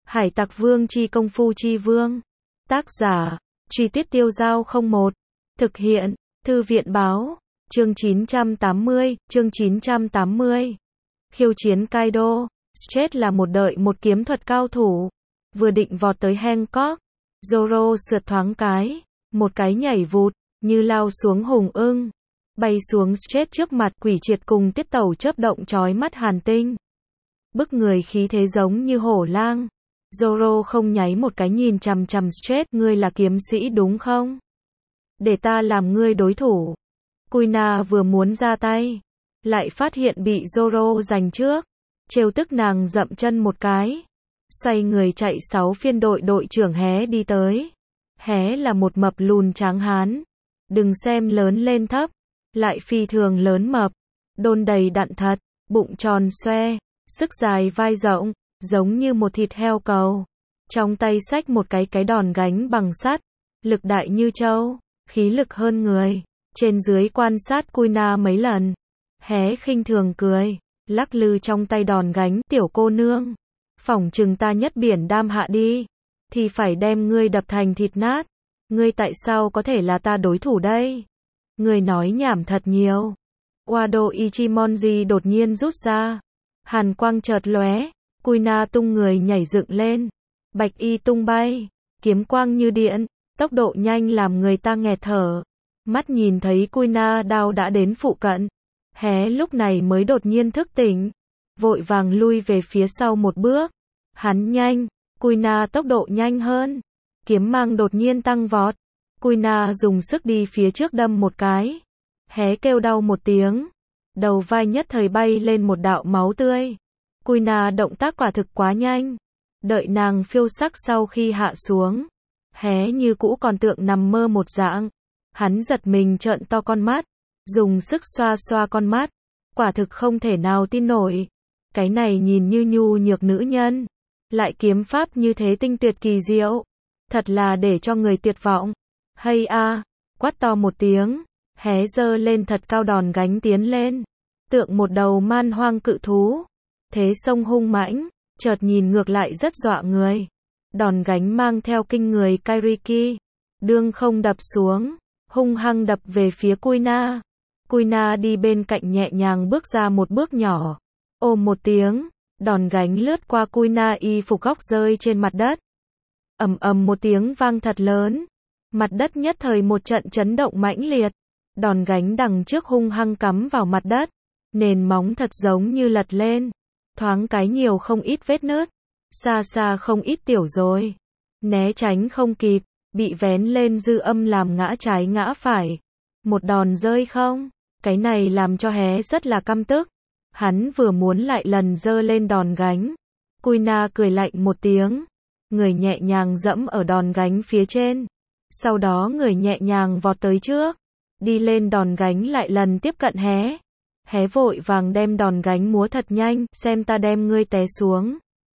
Hải Tặc Vương chi công phu chi vương. Tác giả, Truy Tuyết Tiêu Dao 01. Thực hiện, Thư viện báo. Chương 980, chương 980. Khiêu chiến Kaido. Straight là một kiếm thuật cao thủ. Vừa định vọt tới Hancock, Zoro sượt thoáng một cái nhảy vụt, như lao xuống hùng ưng. Bay xuống Straight trước mặt Quỷ Triệt cùng Tiết Tẩu chớp động chói mắt hàn tinh. Bức người khí thế giống như hổ lang. Zoro không nháy một cái nhìn chằm chằm Straight, ngươi là kiếm sĩ đúng không? Để ta làm ngươi đối thủ. Kuina vừa muốn ra tay, lại phát hiện bị Zoro giành trước. Trêu tức nàng dậm chân một cái, xoay người chạy 6 phiên đội trưởng Hé đi tới. Hé là một mập lùn tráng hán. Đừng xem lớn lên thấp, lại phi thường lớn mập, đôn đầy đặn thật, bụng tròn xoe, sức dài vai rộng, giống như một thịt heo cầu. Trong tay xách một cái đòn gánh bằng sắt, lực đại như trâu, khí lực hơn người. Trên dưới quan sát Kuina mấy lần, Hé khinh thường cười, lắc lư trong tay đòn gánh, tiểu cô nương, phỏng chừng ta nhất biển đam hạ đi, thì phải đem ngươi đập thành thịt nát. Ngươi tại sao có thể là ta đối thủ đây? Ngươi nói nhảm thật nhiều. Wado Ichimonji đột nhiên rút ra. Hàn quang chợt lóe, Kuina tung người nhảy dựng lên. Bạch y tung bay, kiếm quang như điện, tốc độ nhanh làm người ta nghẹt thở. Mắt nhìn thấy Kuina đao đã đến phụ cận, Hé lúc này mới đột nhiên thức tỉnh, vội vàng lui về phía sau một bước. Hắn nhanh, Kuina tốc độ nhanh hơn. Kiếm mang đột nhiên tăng vọt. Kuina dùng sức đi phía trước đâm một cái. Hé kêu đau một tiếng. Đầu vai nhất thời bay lên một đạo máu tươi. Kuina động tác quả thực quá nhanh. Đợi nàng phiêu sắc sau khi hạ xuống, Hé như cũ còn tượng nằm mơ một dạng. Hắn giật mình trợn to con mắt, dùng sức xoa xoa con mắt. Quả thực không thể nào tin nổi. Cái này nhìn như nhu nhược nữ nhân, lại kiếm pháp như thế tinh tuyệt kỳ diệu. Thật là để cho người tuyệt vọng. Hay a, quát to một tiếng, Hé giơ lên thật cao đòn gánh tiến lên, tượng một đầu man hoang cự thú. Thế sông hung mãnh, chợt nhìn ngược lại rất dọa người. Đòn gánh mang theo kinh người Kairiki, đương không đập xuống, hung hăng đập về phía Kuina. Kuina đi bên cạnh nhẹ nhàng bước ra một bước nhỏ. Ôm một tiếng, đòn gánh lướt qua Kuina, y phục góc rơi trên mặt đất. Ầm ầm một tiếng vang thật lớn. Mặt đất nhất thời một trận chấn động mãnh liệt. Đòn gánh đằng trước hung hăng cắm vào mặt đất. Nền móng thật giống như lật lên. Thoáng cái nhiều không ít vết nứt. Xa xa không ít tiểu rồi. Né tránh không kịp, bị vén lên dư âm làm ngã trái ngã phải. Một đòn rơi không? Cái này làm cho Hé rất là căm tức. Hắn vừa muốn lại lần giơ lên đòn gánh. Kuina cười lạnh một tiếng. Người nhẹ nhàng dẫm ở đòn gánh phía trên. Sau đó người nhẹ nhàng vọt tới trước. Đi lên đòn gánh lại lần tiếp cận Hé. Hé vội vàng đem đòn gánh múa thật nhanh, xem ta đem ngươi té xuống.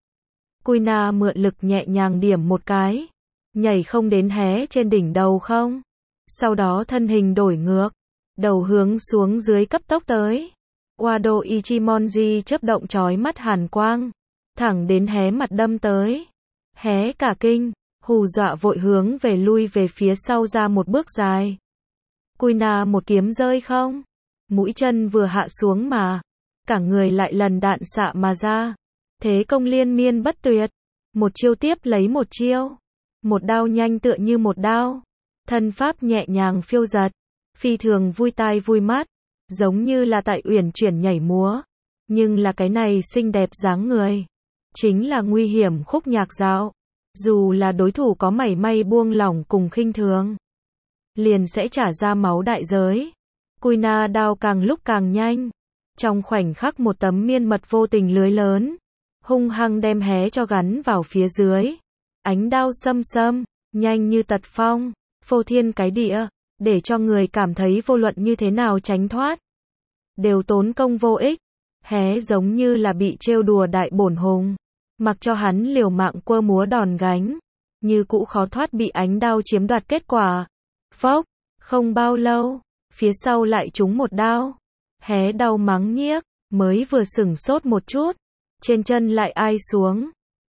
Kuina mượn lực nhẹ nhàng điểm một cái. Nhảy không đến Hé trên đỉnh đầu không? Sau đó thân hình đổi ngược. Đầu hướng xuống dưới cấp tốc tới. Wado Ichimonji chớp động chói mắt hàn quang. Thẳng đến Hé mặt đâm tới. Hé cả kinh, hù dọa vội hướng về lui về phía sau ra một bước dài. Kuina một kiếm rơi không? Mũi chân vừa hạ xuống mà. Cả người lại lần đạn xạ mà ra. Thế công liên miên bất tuyệt. Một chiêu tiếp lấy một chiêu. Một đao nhanh tựa như một đao. Thân pháp nhẹ nhàng phiêu giật. Phi thường vui tai vui mắt. Giống như là tại uyển chuyển nhảy múa. Nhưng là cái này xinh đẹp dáng người. Chính là nguy hiểm khúc nhạc dạo. Dù là đối thủ có mảy may buông lỏng cùng khinh thường, liền sẽ trả ra máu đại giới. Kuina đao càng lúc càng nhanh. Trong khoảnh khắc một tấm miên mật vô tình lưới lớn, hung hăng đem Hé cho gắn vào phía dưới. Ánh đao xâm xâm, nhanh như tật phong, phô thiên cái địa, để cho người cảm thấy vô luận như thế nào tránh thoát, đều tốn công vô ích. Hé giống như là bị trêu đùa đại bổn hùng. Mặc cho hắn liều mạng quơ múa đòn gánh, như cũ khó thoát bị ánh đao chiếm đoạt kết quả. Phốc, không bao lâu, phía sau lại trúng một đao. Hé đau mắng nhiếc, mới vừa sửng sốt một chút, trên chân lại ai xuống.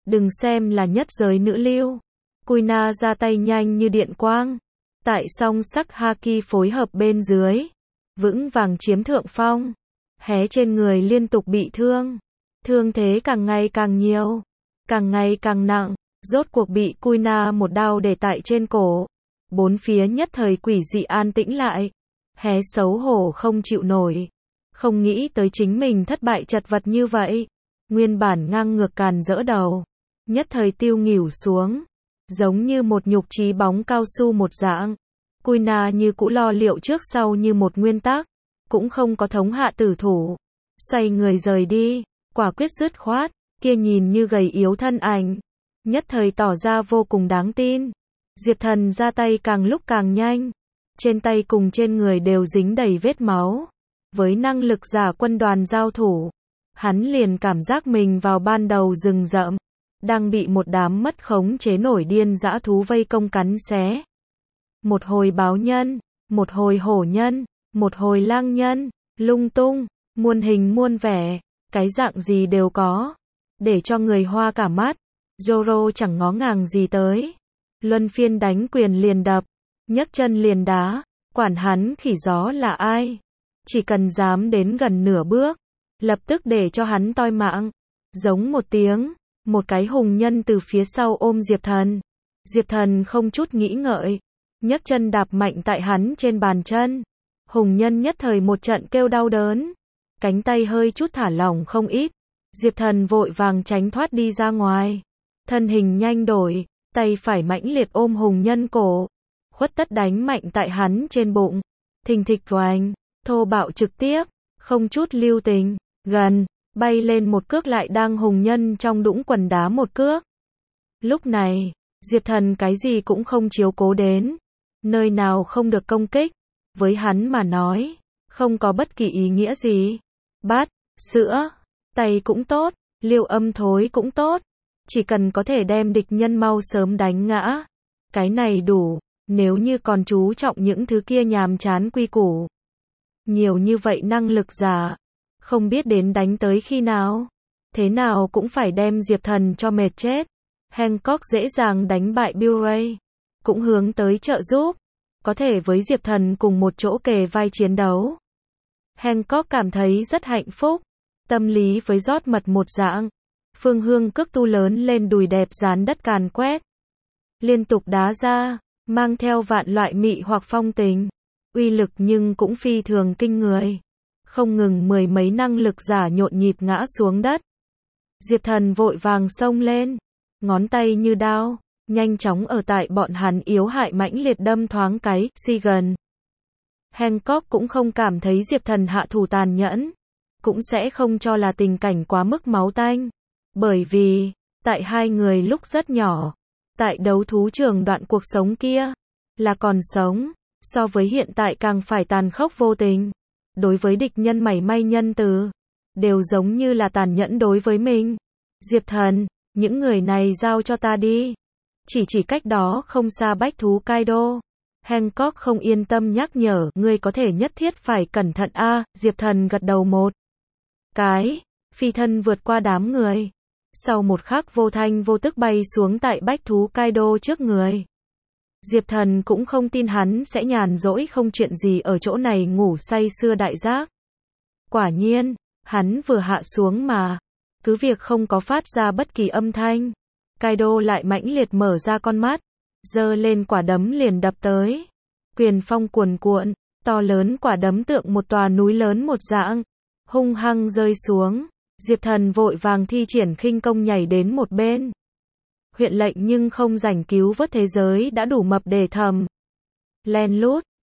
Đừng xem là nhất giới nữ lưu. Kuina ra tay nhanh như điện quang. Tại song sắc haki phối hợp bên dưới. Vững vàng chiếm thượng phong. Hé trên người liên tục bị thương. Thương thế càng ngày càng nhiều. Càng ngày càng nặng. Rốt cuộc bị Kuina một đao để tại trên cổ. Bốn phía nhất thời quỷ dị an tĩnh lại. Hé xấu hổ không chịu nổi. Không nghĩ tới chính mình thất bại chật vật như vậy. Nguyên bản ngang ngược càn rỡ đầu. Nhất thời tiêu nghỉu xuống. Giống như một nhục trí bóng cao su một dạng. Kuina như cũ lo liệu trước sau như một nguyên tắc. Cũng không có thống hạ tử thủ. Xoay người rời đi. Quả quyết dứt khoát. Kia nhìn như gầy yếu thân ảnh. Nhất thời tỏ ra vô cùng đáng tin. Diệp Thần ra tay càng lúc càng nhanh. Trên tay cùng trên người đều dính đầy vết máu. Với năng lực giả quân đoàn giao thủ. Hắn liền cảm giác mình vào ban đầu rừng rậm. Đang bị một đám mất khống chế nổi điên dã thú vây công cắn xé. Một hồi báo nhân, một hồi hổ nhân, một hồi lang nhân, lung tung, muôn hình muôn vẻ, cái dạng gì đều có. Để cho người hoa cả mắt. Zoro chẳng ngó ngàng gì tới. Luân phiên đánh quyền liền đập, nhấc chân liền đá, quản hắn khỉ gió là ai. Chỉ cần dám đến gần nửa bước, lập tức để cho hắn toi mạng. Giống một tiếng, một cái hùng nhân từ phía sau ôm Diệp Thần. Diệp Thần không chút nghĩ ngợi, nhấc chân đạp mạnh tại hắn trên bàn chân. Hùng nhân nhất thời một trận kêu đau đớn, cánh tay hơi chút thả lỏng không ít. Diệp Thần vội vàng tránh thoát đi ra ngoài. Thân hình nhanh đổi, tay phải mãnh liệt ôm hùng nhân cổ. Khuất tất đánh mạnh tại hắn trên bụng. Thình thịch oanh, thô bạo trực tiếp, không chút lưu tình, gần, bay lên một cước lại đang hùng nhân trong đũng quần đá một cước. Lúc này, Diệp Thần cái gì cũng không chiếu cố đến. Nơi nào không được công kích, với hắn mà nói, không có bất kỳ ý nghĩa gì. Bát, sữa, tay cũng tốt, liều âm thối cũng tốt. Chỉ cần có thể đem địch nhân mau sớm đánh ngã. Cái này đủ, nếu như còn chú trọng những thứ kia nhàm chán quy củ. Nhiều như vậy năng lực giả, không biết đến đánh tới khi nào. Thế nào cũng phải đem Diệp Thần cho mệt chết. Hancock dễ dàng đánh bại Buray. Cũng hướng tới trợ giúp. Có thể với Diệp Thần cùng một chỗ kề vai chiến đấu. Hancock cảm thấy rất hạnh phúc. Tâm lý với rót mật một dạng. Phương Hương cước tu lớn lên đùi đẹp dán đất càn quét. Liên tục đá ra, mang theo vạn loại mị hoặc phong tình. Uy lực nhưng cũng phi thường kinh người. Không ngừng mười mấy năng lực giả nhộn nhịp ngã xuống đất. Diệp Thần vội vàng xông lên. Ngón tay như đao, nhanh chóng ở tại bọn hắn yếu hại mãnh liệt đâm thoáng cái, si gần. Hancock cũng không cảm thấy Diệp Thần hạ thủ tàn nhẫn. Cũng sẽ không cho là tình cảnh quá mức máu tanh. Bởi vì, tại hai người lúc rất nhỏ, tại đấu thú trường đoạn cuộc sống kia, là còn sống, so với hiện tại càng phải tàn khốc vô tình. Đối với địch nhân mảy may nhân từ, đều giống như là tàn nhẫn đối với mình. Diệp Thần, những người này giao cho ta đi. Chỉ cách đó không xa bách thú Kaido. Hancock không yên tâm nhắc nhở, ngươi có thể nhất thiết phải cẩn thận a. Diệp Thần gật đầu một cái, phi thân vượt qua đám người. Sau một khắc vô thanh vô tức bay xuống tại bách thú Kaido trước người. Diệp Thần cũng không tin hắn sẽ nhàn rỗi không chuyện gì ở chỗ này ngủ say sưa đại giác. Quả nhiên, hắn vừa hạ xuống mà, cứ việc không có phát ra bất kỳ âm thanh. Kaido lại mãnh liệt mở ra con mắt, giơ lên quả đấm liền đập tới. Quyền phong cuồn cuộn, to lớn quả đấm tượng một tòa núi lớn một dạng, hung hăng rơi xuống. Diệp Thần vội vàng thi triển khinh công nhảy đến một bên. Huyện lệnh nhưng không rảnh cứu vớt thế giới đã đủ mập để thầm. Len lút,